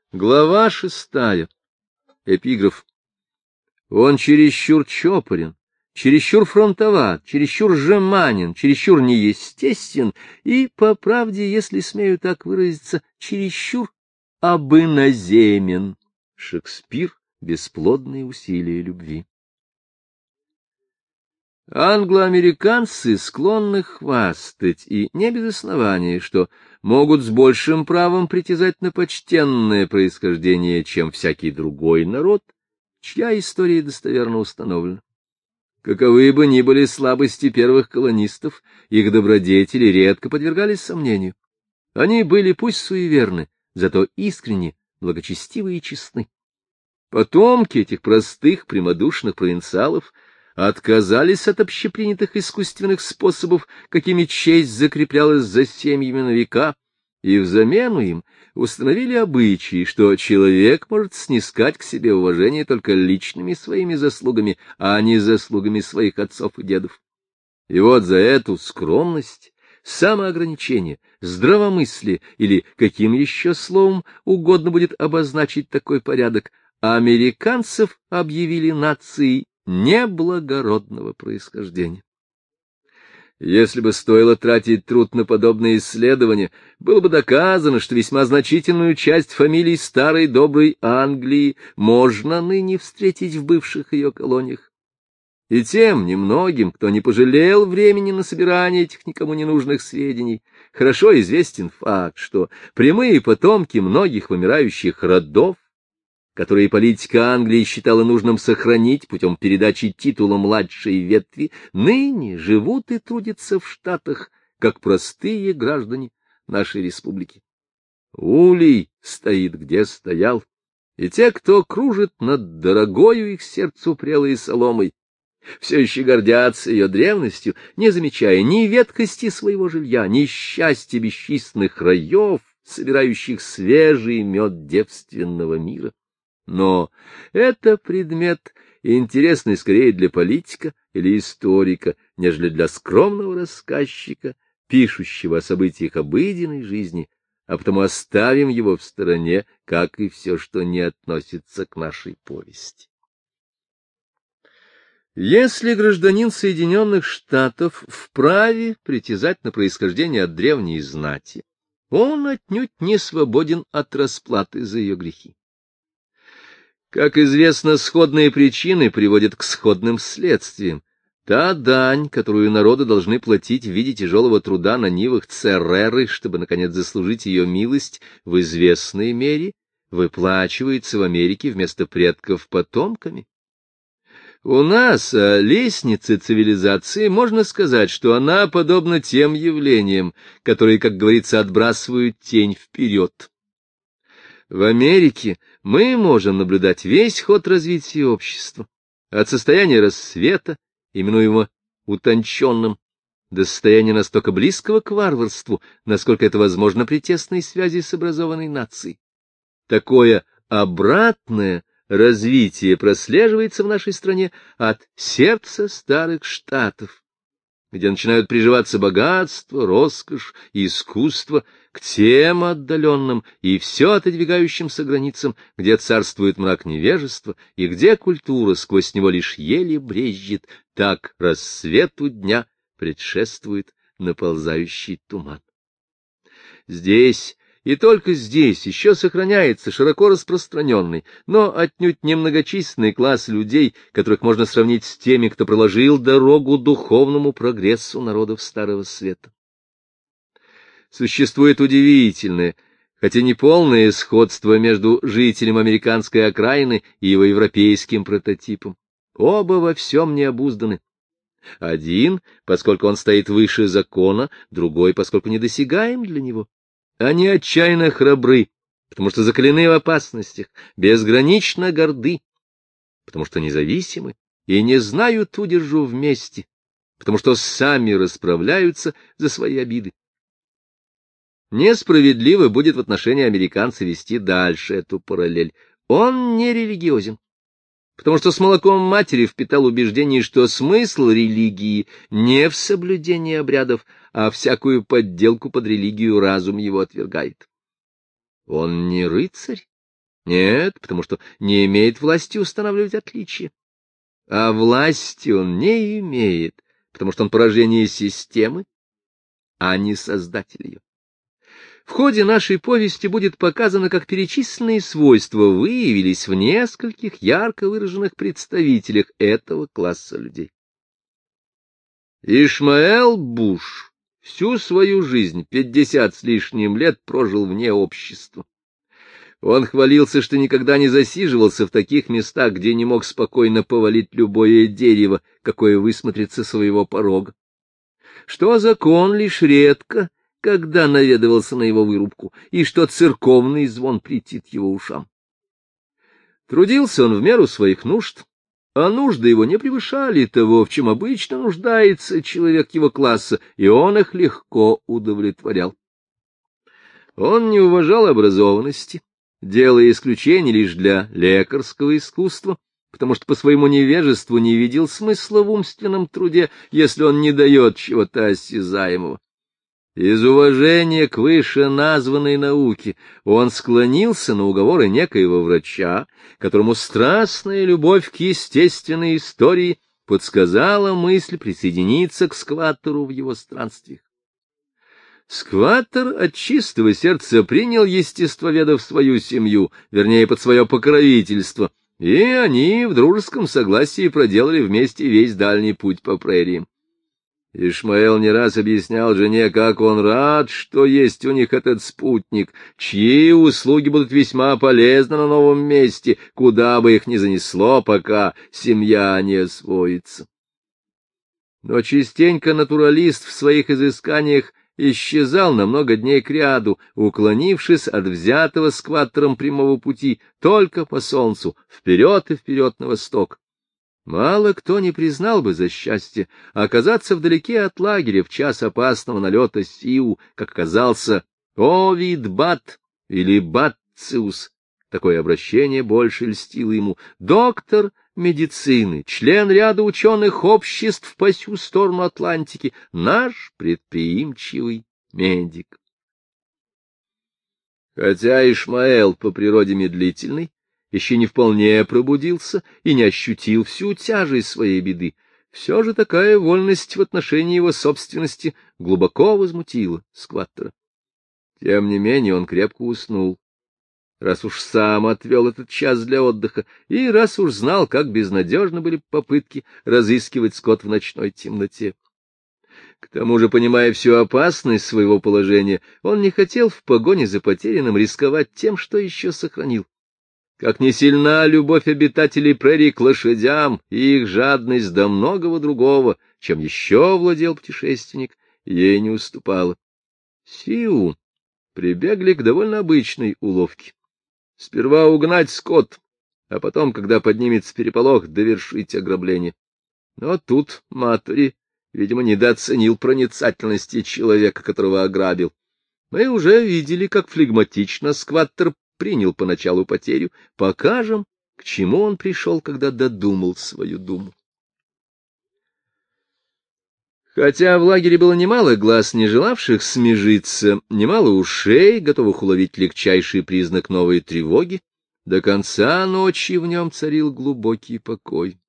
Глава 6. Эпиграф. Он чересчур чопорен, чересчур фронтоват, чересчур жеманен, чересчур неестествен и, по правде, если смею так выразиться, чересчур обыноземен. Шекспир. Бесплодные усилия любви. Англоамериканцы склонны хвастать, и не без основания, что могут с большим правом притязать на почтенное происхождение, чем всякий другой народ, чья история достоверно установлена. Каковы бы ни были слабости первых колонистов, их добродетели редко подвергались сомнению. Они были пусть суеверны, зато искренне, благочестивы и честны. Потомки этих простых, прямодушных провинциалов отказались от общепринятых искусственных способов, какими честь закреплялась за семьями на века, и взамену им установили обычаи, что человек может снискать к себе уважение только личными своими заслугами, а не заслугами своих отцов и дедов. И вот за эту скромность, самоограничение, здравомыслие или каким еще словом угодно будет обозначить такой порядок, американцев объявили нацией неблагородного происхождения. Если бы стоило тратить труд на подобные исследования, было бы доказано, что весьма значительную часть фамилий старой доброй Англии можно ныне встретить в бывших ее колониях. И тем немногим, кто не пожалел времени на собирание этих никому не нужных сведений, хорошо известен факт, что прямые потомки многих вымирающих родов, которые политика Англии считала нужным сохранить путем передачи титула младшей ветви, ныне живут и трудятся в Штатах, как простые граждане нашей республики. Улей стоит, где стоял, и те, кто кружит над дорогою их сердцу прелой соломой, все еще гордятся ее древностью, не замечая ни ветхости своего жилья, ни счастья бесчисленных раев, собирающих свежий мед девственного мира. Но это предмет, интересный скорее для политика или историка, нежели для скромного рассказчика, пишущего о событиях обыденной жизни, а потому оставим его в стороне, как и все, что не относится к нашей повести. Если гражданин Соединенных Штатов вправе притязать на происхождение от древней знати, он отнюдь не свободен от расплаты за ее грехи. Как известно, сходные причины приводят к сходным следствиям. Та дань, которую народы должны платить в виде тяжелого труда на нивах Цереры, чтобы, наконец, заслужить ее милость, в известной мере выплачивается в Америке вместо предков потомками. У нас о лестнице цивилизации можно сказать, что она подобна тем явлениям, которые, как говорится, отбрасывают тень вперед. В Америке мы можем наблюдать весь ход развития общества, от состояния рассвета, именуемого утонченным, до состояния настолько близкого к варварству, насколько это возможно при тесной связи с образованной нацией. Такое обратное развитие прослеживается в нашей стране от сердца старых штатов, где начинают приживаться богатство, роскошь и искусство, к тем отдаленным и все отодвигающимся границам, где царствует мрак невежества и где культура сквозь него лишь еле брезжит, так рассвету дня предшествует наползающий туман. Здесь и только здесь еще сохраняется широко распространенный, но отнюдь немногочисленный класс людей, которых можно сравнить с теми, кто проложил дорогу духовному прогрессу народов Старого Света. Существует удивительное, хотя не полное сходство между жителем американской окраины и его европейским прототипом. Оба во всем необузданы. Один, поскольку он стоит выше закона, другой, поскольку недосягаем для него. Они отчаянно храбры, потому что закалены в опасностях, безгранично горды, потому что независимы и не знают удержу вместе, потому что сами расправляются за свои обиды. Несправедливо будет в отношении американца вести дальше эту параллель. Он не религиозен, потому что с молоком матери впитал убеждение, что смысл религии не в соблюдении обрядов, а всякую подделку под религию разум его отвергает. Он не рыцарь, Нет, потому что не имеет власти устанавливать отличия. А власти он не имеет, потому что он порождение системы, а не создатель ее. В ходе нашей повести будет показано, как перечисленные свойства выявились в нескольких ярко выраженных представителях этого класса людей. Ишмаэл Буш всю свою жизнь, 50 с лишним лет, прожил вне общества. Он хвалился, что никогда не засиживался в таких местах, где не мог спокойно повалить любое дерево, какое высмотрится со своего порога. Что закон лишь редко, когда наведывался на его вырубку, и что церковный звон претит его ушам. Трудился он в меру своих нужд, а нужды его не превышали того, в чем обычно нуждается человек его класса, и он их легко удовлетворял. Он не уважал образованности, делая исключение лишь для лекарского искусства, потому что по своему невежеству не видел смысла в умственном труде, если он не дает чего-то осязаемого. Из уважения к вышеназванной науке он склонился на уговоры некоего врача, которому страстная любовь к естественной истории подсказала мысль присоединиться к скваттеру в его странствиях. Скваттер от чистого сердца принял естествоведа в свою семью, вернее, под свое покровительство, и они в дружеском согласии проделали вместе весь дальний путь по прериям. Ишмаэл не раз объяснял жене, как он рад, что есть у них этот спутник, чьи услуги будут весьма полезны на новом месте, куда бы их ни занесло, пока семья не освоится. Но частенько натуралист в своих изысканиях исчезал на много дней кряду, уклонившись от взятого скваттером прямого пути только по солнцу, вперед и вперед на восток. Мало кто не признал бы за счастье оказаться вдалеке от лагеря в час опасного налета Сиу, как оказался Овид Бат или Батциус. Такое обращение больше льстило ему. Доктор медицины, член ряда ученых обществ по сю сторону Атлантики, наш предприимчивый медик. Хотя Ишмаэл по природе медлительный, еще не вполне пробудился и не ощутил всю тяжесть своей беды, все же такая вольность в отношении его собственности глубоко возмутила скваттера. Тем не менее он крепко уснул, раз уж сам отвел этот час для отдыха, и раз уж знал, как безнадежны были попытки разыскивать скот в ночной темноте. К тому же, понимая всю опасность своего положения, он не хотел в погоне за потерянным рисковать тем, что еще сохранил. Как не сильна любовь обитателей прерий к лошадям и их жадность до многого другого, чем еще владел путешественник, ей не уступала. Сиу прибегли к довольно обычной уловке. Сперва угнать скот, а потом, когда поднимется переполох, довершить ограбление. Но тут Матори, видимо, недооценил проницательности человека, которого ограбил. Мы уже видели, как флегматично скваттер принял поначалу потерю. Покажем, к чему он пришел, когда додумал свою думу. Хотя в лагере было немало глаз, не желавших смежиться, немало ушей, готовых уловить легчайший признак новой тревоги, до конца ночи в нем царил глубокий покой.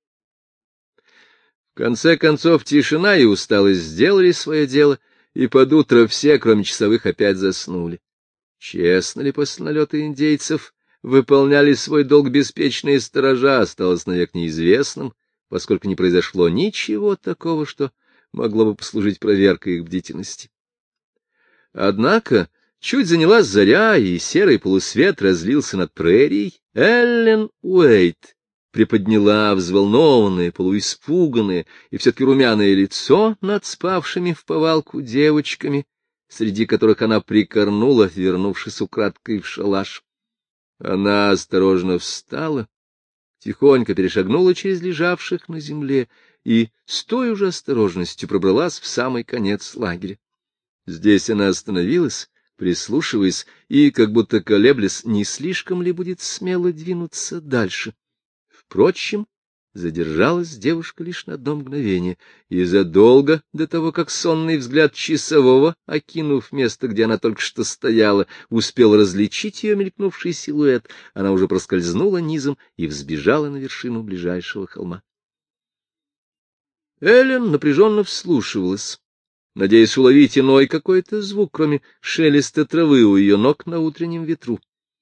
В конце концов тишина и усталость сделали свое дело, и под утро все, кроме часовых, опять заснули. Честно ли после налета индейцев выполняли свой долг беспечные сторожа, осталось навек неизвестным, поскольку не произошло ничего такого, что могло бы послужить проверкой их бдительности. Однако чуть занялась заря, и серый полусвет разлился над прерией. Эллен Уэйт приподняла взволнованное, полуиспуганное и все-таки румяное лицо над спавшими в повалку девочками, среди которых она прикорнула, вернувшись украдкой в шалаш. Она осторожно встала, тихонько перешагнула через лежавших на земле и с той же осторожностью пробралась в самый конец лагеря. Здесь она остановилась, прислушиваясь, и, как будто колеблясь, не слишком ли будет смело двинуться дальше. Впрочем, задержалась девушка лишь на одно мгновение, и задолго до того, как сонный взгляд часового, окинув место, где она только что стояла, успел различить ее мелькнувший силуэт, она уже проскользнула низом и взбежала на вершину ближайшего холма. Эллен напряженно вслушивалась, надеясь уловить иной какой-то звук, кроме шелеста травы у ее ног на утреннем ветру.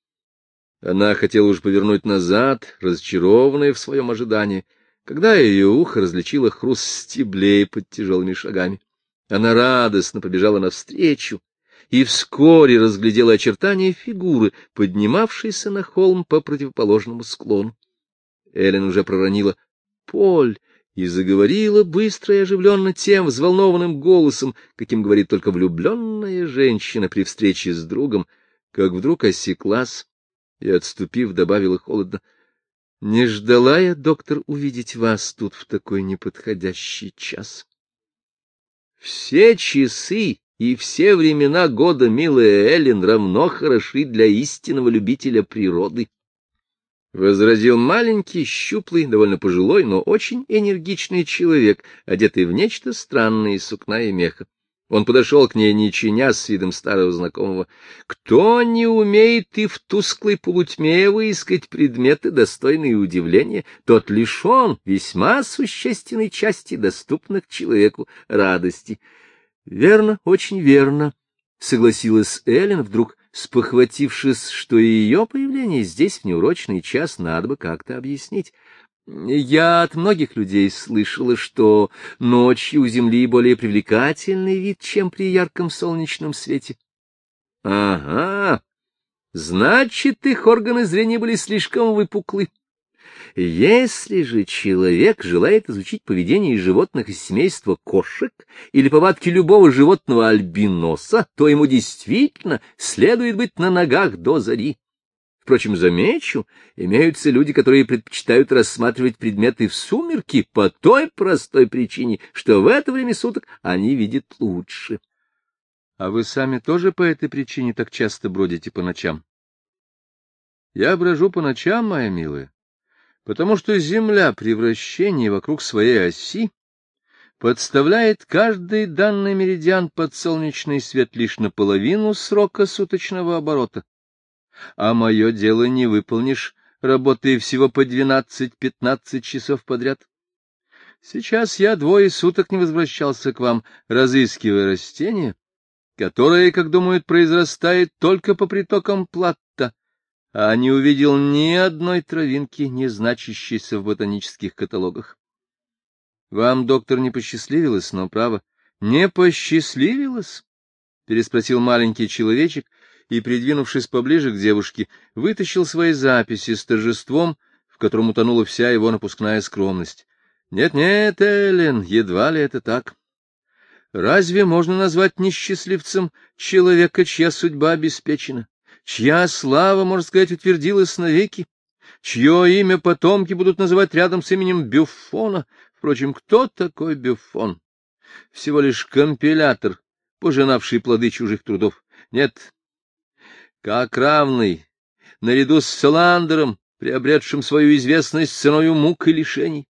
Она хотела уж повернуть назад, разочарованная в своем ожидании, когда ее ухо различило хруст стеблей под тяжелыми шагами. Она радостно побежала навстречу и вскоре разглядела очертания фигуры, поднимавшейся на холм по противоположному склону. Эллен уже проронила «Поль!» и заговорила быстро и оживленно тем взволнованным голосом, каким говорит только влюбленная женщина при встрече с другом, как вдруг осеклась и, отступив, добавила холодно: — Не ждала я, доктор, увидеть вас тут в такой неподходящий час. — Все часы и все времена года, милая Эллен, равно хороши для истинного любителя природы, — возразил маленький, щуплый, довольно пожилой, но очень энергичный человек, одетый в нечто странное из сукна и меха. Он подошел к ней, не чиня, с видом старого знакомого. Кто не умеет и в тусклой полутьме выискать предметы, достойные удивления, тот лишен весьма существенной части доступных человеку радости. — Верно, очень верно, — согласилась Эллен, вдруг спохватившись, что и ее появление здесь в неурочный час надо бы как-то объяснить. Я от многих людей слышала, что ночью у Земли более привлекательный вид, чем при ярком солнечном свете. — Ага, значит, их органы зрения были слишком выпуклы. Если же человек желает изучить поведение животных из семейства кошек или повадки любого животного альбиноса, то ему действительно следует быть на ногах до зари. Впрочем, замечу, имеются люди, которые предпочитают рассматривать предметы в сумерки по той простой причине, что в это время суток они видят лучше. — А вы сами тоже по этой причине так часто бродите по ночам? — Я брожу по ночам, моя милая, потому что Земля при вращении вокруг своей оси подставляет каждый данный меридиан под солнечный свет лишь наполовину срока суточного оборота. А мое дело не выполнишь, работая всего по 12-15 часов подряд. Сейчас я 2 суток не возвращался к вам, разыскивая растение, которое, как думают, произрастает только по притокам Платта, а не увидел ни одной травинки, не значащейся в ботанических каталогах. Вам, доктор, не посчастливилось, но, право, не посчастливилось? — переспросил маленький человечек, и, придвинувшись поближе к девушке, вытащил свои записи с торжеством, в котором утонула вся его напускная скромность. Нет, Эллен, едва ли это так. Разве можно назвать несчастливцем человека, чья судьба обеспечена, чья слава, можно сказать, утвердилась навеки, чье имя потомки будут называть рядом с именем Бюффона? Впрочем, кто такой Бюффон? Всего лишь компилятор, пожинавший плоды чужих трудов. Нет, как равный, наряду с Саландером, приобретшим свою известность ценою мук и лишений.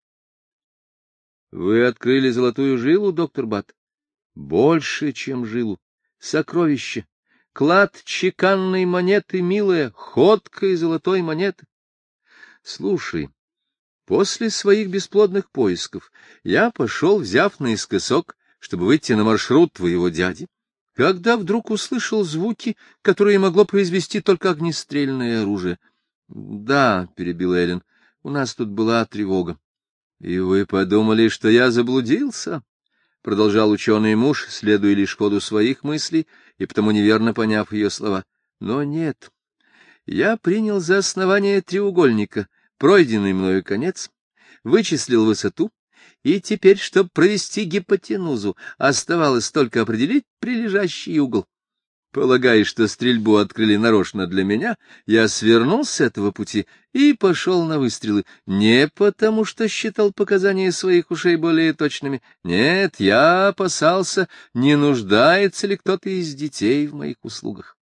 Вы открыли золотую жилу, доктор Бат? Больше, чем жилу. Сокровище, клад чеканной монеты, милая, ходкой золотой монеты. Слушай, после своих бесплодных поисков я пошел, взяв наискосок, чтобы выйти на маршрут твоего дяди, когда вдруг услышал звуки, которые могло произвести только огнестрельное оружие. — Да, — перебил Эллен, — у нас тут была тревога. — И вы подумали, что я заблудился? — продолжал ученый муж, следуя лишь ходу своих мыслей и потому неверно поняв ее слова. — Но нет. Я принял за основание треугольника пройденный мною конец, вычислил высоту, и теперь, чтобы провести гипотенузу, оставалось только определить прилежащий угол. Полагая, что стрельбу открыли нарочно для меня, я свернул с этого пути и пошел на выстрелы, не потому что считал показания своих ушей более точными. Нет, я опасался, не нуждается ли кто-то из детей в моих услугах.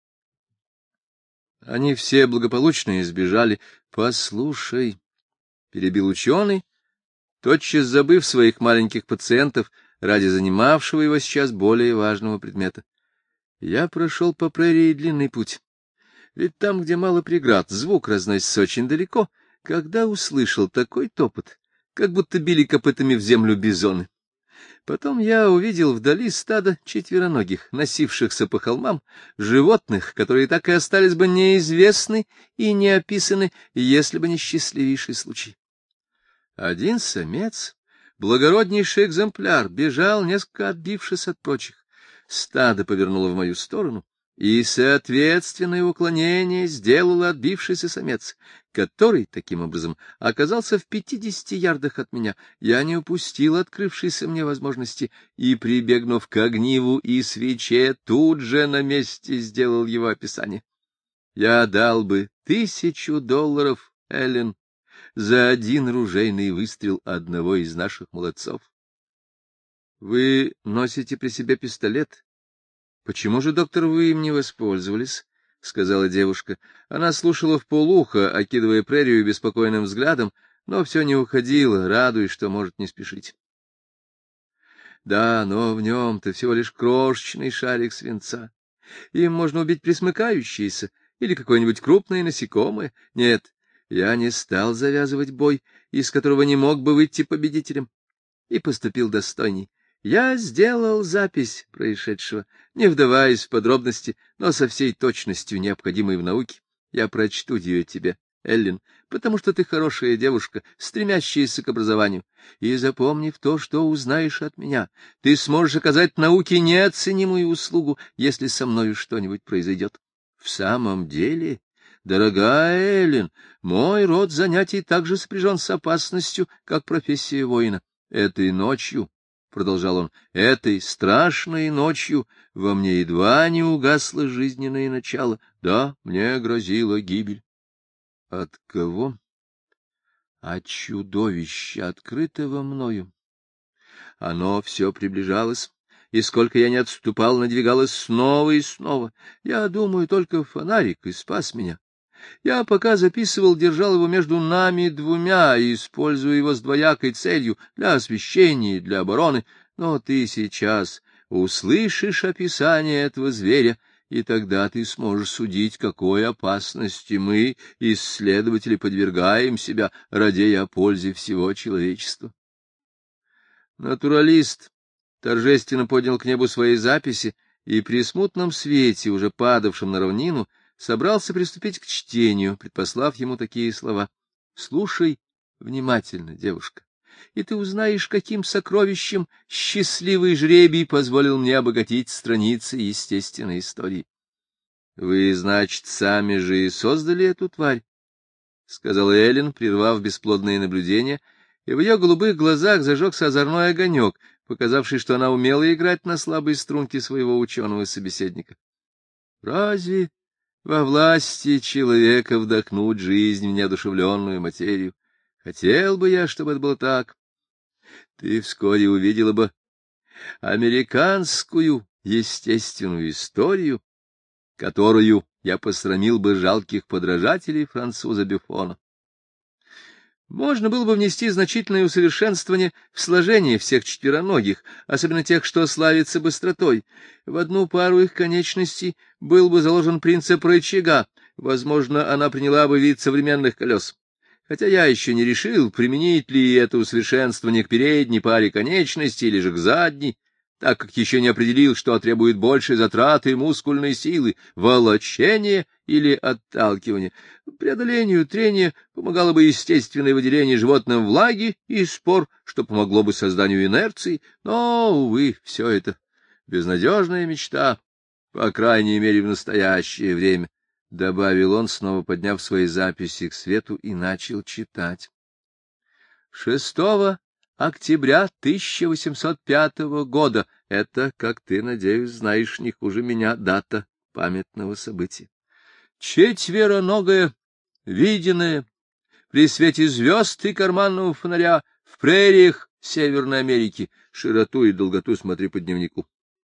Они все благополучно избежали. — Послушай, — перебил ученый, тотчас забыв своих маленьких пациентов ради занимавшего его сейчас более важного предмета. Я прошел по прерии длинный путь. Ведь там, где мало преград, звук разносится очень далеко, когда услышал такой топот, как будто били копытами в землю бизоны. Потом я увидел вдали стадо четвероногих, носившихся по холмам, животных, которые так и остались бы неизвестны и не описаны, если бы не счастливейший случай. Один самец, благороднейший экземпляр, бежал, несколько отбившись от прочих. Стадо повернуло в мою сторону, и соответственное уклонение сделал отбившийся самец, который, таким образом, оказался в 50 ярдах от меня. Я не упустил открывшейся мне возможности и, прибегнув к огниву и свече, тут же на месте сделал его описание. Я дал бы $1000, Эллен, за один ружейный выстрел одного из наших молодцов. — Вы носите при себе пистолет? — Почему же, доктор, вы им не воспользовались? — сказала девушка. Она слушала вполуха, окидывая прерию беспокойным взглядом, но все не уходила, радуясь, что может не спешить. — Да, но в нем-то всего лишь крошечный шарик свинца. Им можно убить пресмыкающиеся или какое-нибудь крупное насекомое. Нет, я не стал завязывать бой, из которого не мог бы выйти победителем, и поступил достойней. Я сделал запись происшедшего, не вдаваясь в подробности, но со всей точностью, необходимой в науке. Я прочту ее тебе, Эллен, потому что ты хорошая девушка, стремящаяся к образованию. И запомнив то, что узнаешь от меня, ты сможешь оказать науке неоценимую услугу, если со мною что-нибудь произойдет. В самом деле, дорогая Эллен, мой род занятий также сопряжен с опасностью, как профессия воина. Этой ночью, — продолжал он, — этой страшной ночью во мне едва не угасло жизненное начало. Да, мне грозила гибель. От кого? От чудовища, открытого мною. Оно все приближалось, и сколько я не отступал, надвигалось снова и снова. Я думаю, только фонарик и спас меня. Я, пока записывал, держал его между нами двумя, используя его с двоякой целью — для освещения и для обороны. Но ты сейчас услышишь описание этого зверя, и тогда ты сможешь судить, какой опасности мы, исследователи, подвергаем себя, радея о пользе всего человечества. Натуралист торжественно поднял к небу свои записи, и при смутном свете, уже падавшем на равнину, собрался приступить к чтению, предпослав ему такие слова. — Слушай внимательно, девушка, и ты узнаешь, каким сокровищем счастливый жребий позволил мне обогатить страницы естественной истории. — Вы, значит, сами же и создали эту тварь? — сказала Эллен, прервав бесплодные наблюдения, и в ее голубых глазах зажегся озорной огонек, показавший, что она умела играть на слабой струнке своего ученого собеседника. — Разве во власти человека вдохнуть жизнь в неодушевленную материю? Хотел бы я, чтобы это было так. Ты вскоре увидела бы американскую естественную историю, которую я посрамил бы жалких подражателей француза Бюфона. Можно было бы внести значительное усовершенствование в сложение всех четвероногих, особенно тех, что славятся быстротой. В одну пару их конечностей был бы заложен принцип рычага, возможно, она приняла бы вид современных колес. Хотя я еще не решил, применить ли это усовершенствование к передней паре конечностей или же к задней, так как еще не определил, что требует большей затраты мускульной силы, волочения или отталкивания. Преодолению трения помогало бы естественное выделение животным влаги и спор, что помогло бы созданию инерции, но, увы, все это безнадежная мечта, по крайней мере, в настоящее время, — добавил он, снова подняв свои записи к свету, и начал читать. 6 октября 1805 года. Это, как ты, надеюсь, знаешь не хуже меня, дата памятного события. Четвероногое, виденное при свете звезд и карманного фонаря в прериях Северной Америки. Широту и долготу смотри по дневнику.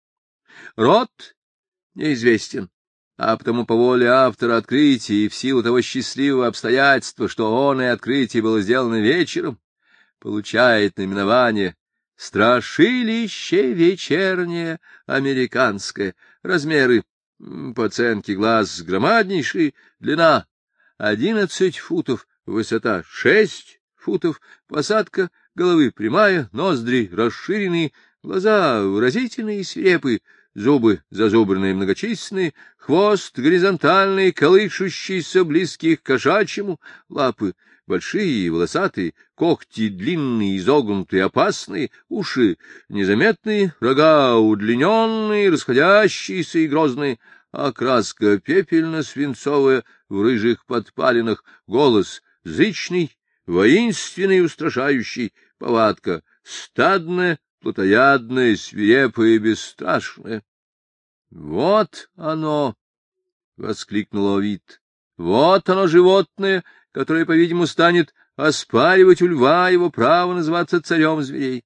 Род неизвестен, а потому по воле автора открытия и в силу того счастливого обстоятельства, что он и открытие было сделано вечером, получает наименование «Страшилище вечернее американское». Размеры, по оценке глаз, громаднейшие, длина 11 футов, высота 6 футов, посадка головы прямая, ноздри расширенные, глаза выразительные и свирепые, зубы зазубренные многочисленные, хвост горизонтальный, колышущийся, близкий к кошачьему, лапы большие, волосатые, когти длинные, изогнутые, опасные, уши незаметные, рога удлиненные, расходящиеся и грозные, окраска пепельно-свинцовая в рыжих подпалинах, голос зычный, воинственный и устрашающий, повадка стадная, плотоядная, свирепая и бесстрашная. — Вот оно! — воскликнул Овид. — Вот оно, животное, которое, по-видимому, станет оспаривать у льва его право называться царем зверей.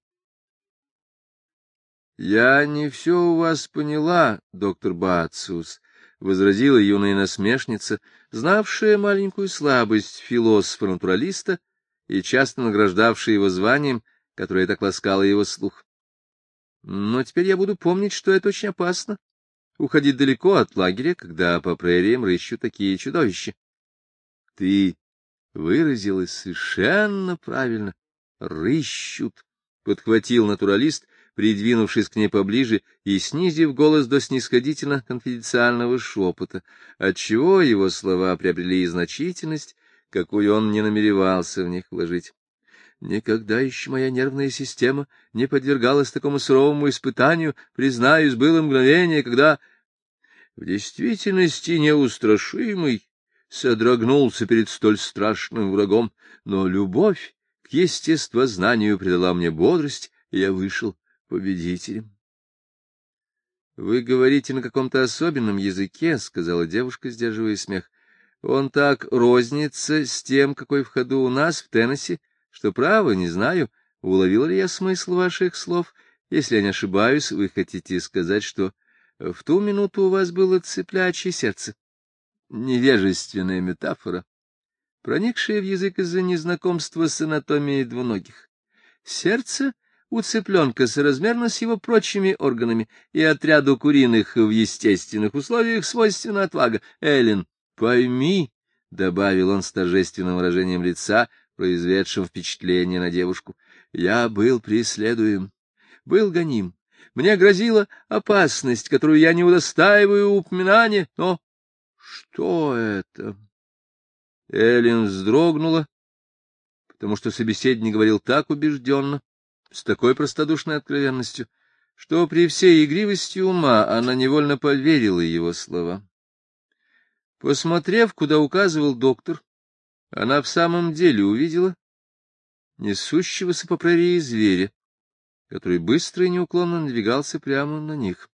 — Я не все у вас поняла, доктор Бациус, — возразила юная насмешница, знавшая маленькую слабость философа-натуралиста и часто награждавшая его званием, которое так ласкало его слух. Но теперь я буду помнить, что это очень опасно — уходить далеко от лагеря, когда по прериям рыщут такие чудовища. Ты выразилась совершенно правильно. Рыщут, — подхватил натуралист, придвинувшись к ней поближе и снизив голос до снисходительно-конфиденциального шепота, отчего его слова приобрели значительность, какую он не намеревался в них вложить. Никогда еще моя нервная система не подвергалась такому суровому испытанию, признаюсь, было мгновение, когда в действительности неустрашимый содрогнулся перед столь страшным врагом, но любовь к естествознанию придала мне бодрость, и я вышел победителем. — Вы говорите на каком-то особенном языке, — сказала девушка, сдерживая смех. — Он так рознится с тем, какой в ходу у нас в Теннесси, что, право, не знаю, уловил ли я смысл ваших слов. Если я не ошибаюсь, вы хотите сказать, что в ту минуту у вас было цыплячье сердце. Невежественная метафора, проникшая в язык из-за незнакомства с анатомией двуногих. Сердце у цыпленка соразмерно с его прочими органами, и отряду куриных в естественных условиях свойственна отвага. Эллен, пойми, — добавил он с торжественным выражением лица, произведшим впечатление на девушку, — я был преследуем, был гоним. Мне грозила опасность, которую я не удостаиваю упоминания, но... Что это? Эллен вздрогнула, потому что собеседник говорил так убежденно, с такой простодушной откровенностью, что при всей игривости ума она невольно поверила его словам. Посмотрев, куда указывал доктор, она в самом деле увидела несущегося по прерии зверя, который быстро и неуклонно надвигался прямо на них.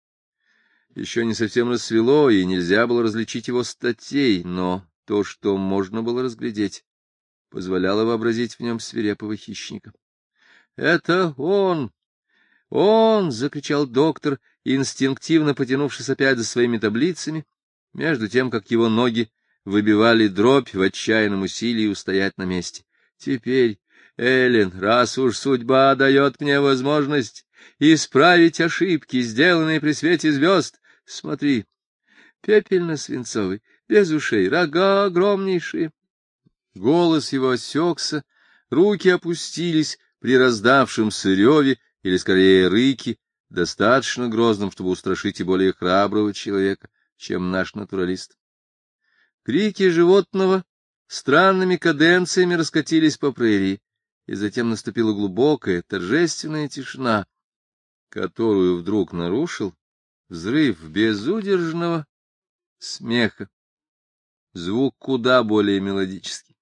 Еще не совсем рассвело, и нельзя было различить его статей, но то, что можно было разглядеть, позволяло вообразить в нем свирепого хищника. — Это он! Он! — закричал доктор, инстинктивно потянувшись опять за своими таблицами, между тем, как его ноги выбивали дробь в отчаянном усилии устоять на месте. — Теперь, Эллен, раз уж судьба дает мне возможность исправить ошибки, сделанные при свете звезд, смотри, пепельно-свинцовый, без ушей, рога огромнейшие. Голос его осекся, руки опустились при раздавшемся реве, или, скорее, рыке, достаточно грозном, чтобы устрашить и более храброго человека, чем наш натуралист. Крики животного странными каденциями раскатились по прерии, и затем наступила глубокая, торжественная тишина, которую вдруг нарушил взрыв безудержного смеха, звук куда более мелодический.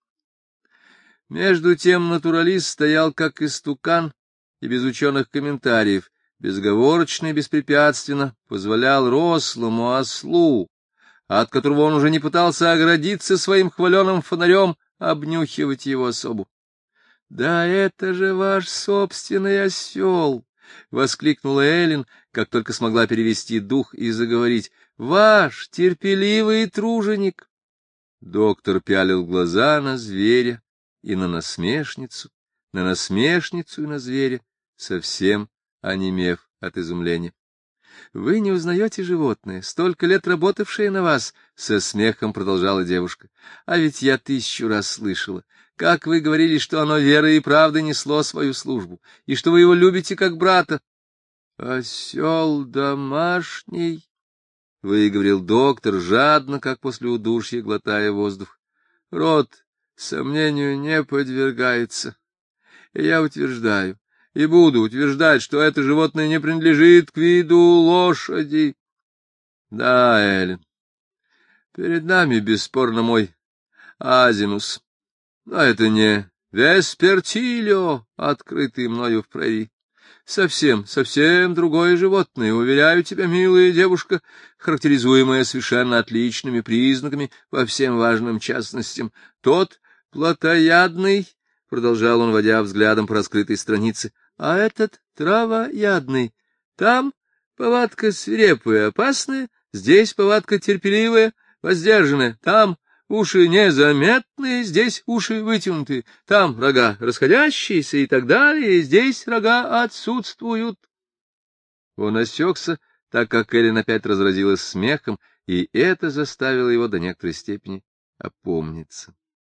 Между тем натуралист стоял как истукан и без ученых комментариев, безговорочно и беспрепятственно позволял рослому ослу, от которого он уже не пытался оградиться своим хваленым фонарем, обнюхивать его особу. — Да это же ваш собственный осел! — воскликнула Эллен, как только смогла перевести дух и заговорить. — Ваш терпеливый труженик! Доктор пялил глаза на зверя и на насмешницу, на насмешницу и на зверя, совсем онемев от изумления. — Вы не узнаете животное, столько лет работавшее на вас, — со смехом продолжала девушка. — А ведь я 1000 раз слышала, как вы говорили, что оно верой и правдой несло свою службу, и что вы его любите как брата. — Осел домашний, — выговорил доктор, жадно, как после удушья, глотая воздух. — Род сомнению не подвергается. И я утверждаю, и буду утверждать, что это животное не принадлежит к виду лошади. Да, Эллен, перед нами, бесспорно, мой азимус, но это не веспертилио, открытый мною в прairie. Совсем другое животное, уверяю тебя, милая девушка, характеризуемое совершенно отличными признаками по всем важным частностям. Тот плотоядный, — продолжал он, водя взглядом по раскрытой странице, — а этот травоядный. Там повадка свирепая, опасная, здесь повадка терпеливая, воздержанная, там уши незаметные, здесь уши вытянутые, там рога расходящиеся и так далее, здесь рога отсутствуют. Он осекся, так как Эллен опять разразилась смехом, и это заставило его до некоторой степени опомниться.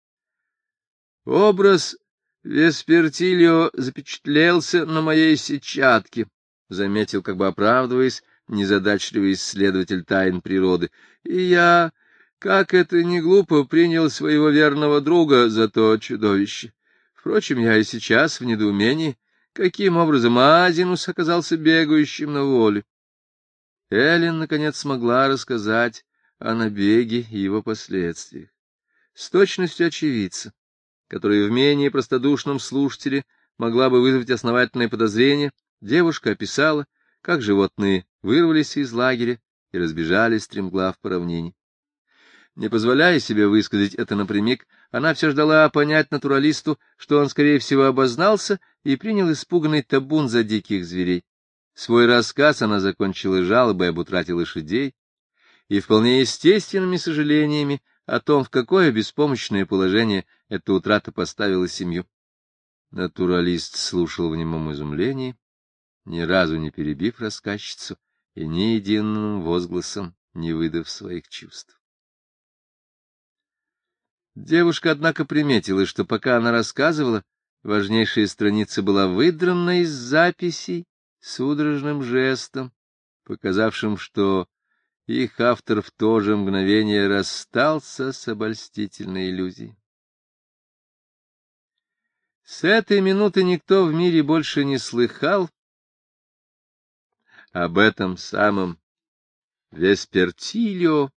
Образ Веспертилио запечатлелся на моей сетчатке, — заметил, как бы оправдываясь, незадачливый исследователь тайн природы, — и я, как это ни глупо, принял своего верного друга за то чудовище. Впрочем, я и сейчас в недоумении, каким образом Азинус оказался бегающим на воле. Эллен, наконец, смогла рассказать о набеге и его последствиях. С точностью очевидца, которая в менее простодушном слушателе могла бы вызвать основательное подозрение, девушка описала, как животные вырвались из лагеря и разбежались стремглав по равнине. Не позволяя себе высказать это напрямик, она все ждала понять натуралисту, что он, скорее всего, обознался и принял испуганный табун за диких зверей. Свой рассказ она закончила жалобой об утрате лошадей и вполне естественными сожалениями о том, в какое беспомощное положение эта утрата поставила семью. Натуралист слушал в немом изумлении, ни разу не перебив рассказчицу и ни единым возгласом не выдав своих чувств. Девушка, однако, приметила, что пока она рассказывала, важнейшая страница была выдрана из записей судорожным жестом, показавшим, что их автор в то же мгновение расстался с обольстительной иллюзией. С этой минуты никто в мире больше не слыхал об этом самом Веспертилио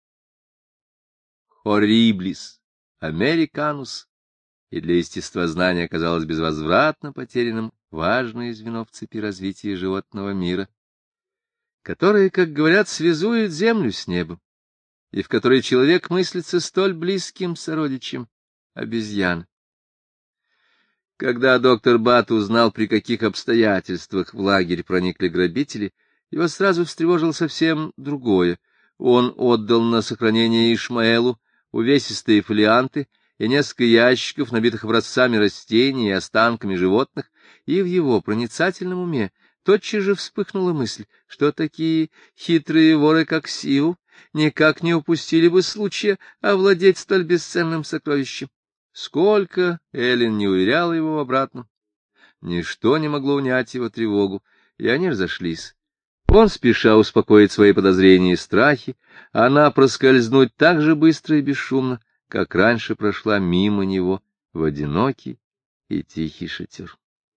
хорриблис американус, и для естествознания оказалось безвозвратно потерянным важное звено в цепи развития животного мира, которое, как говорят, связует землю с небом, и в которой человек мыслится столь близким сородичем обезьян. Когда доктор Бат узнал, при каких обстоятельствах в лагерь проникли грабители, его сразу встревожило совсем другое. Он отдал на сохранение Ишмаэлу увесистые фолианты и несколько ящиков, набитых образцами растений и останками животных, и в его проницательном уме тотчас же вспыхнула мысль, что такие хитрые воры, как Сиу, никак не упустили бы случая овладеть столь бесценным сокровищем. Сколько Эллен не уверяла его в обратном, ничто не могло унять его тревогу, и они разошлись. Он спеша успокоить свои подозрения и страхи, она проскользнуть так же быстро и бесшумно, как раньше прошла мимо него в одинокий и тихий шатер.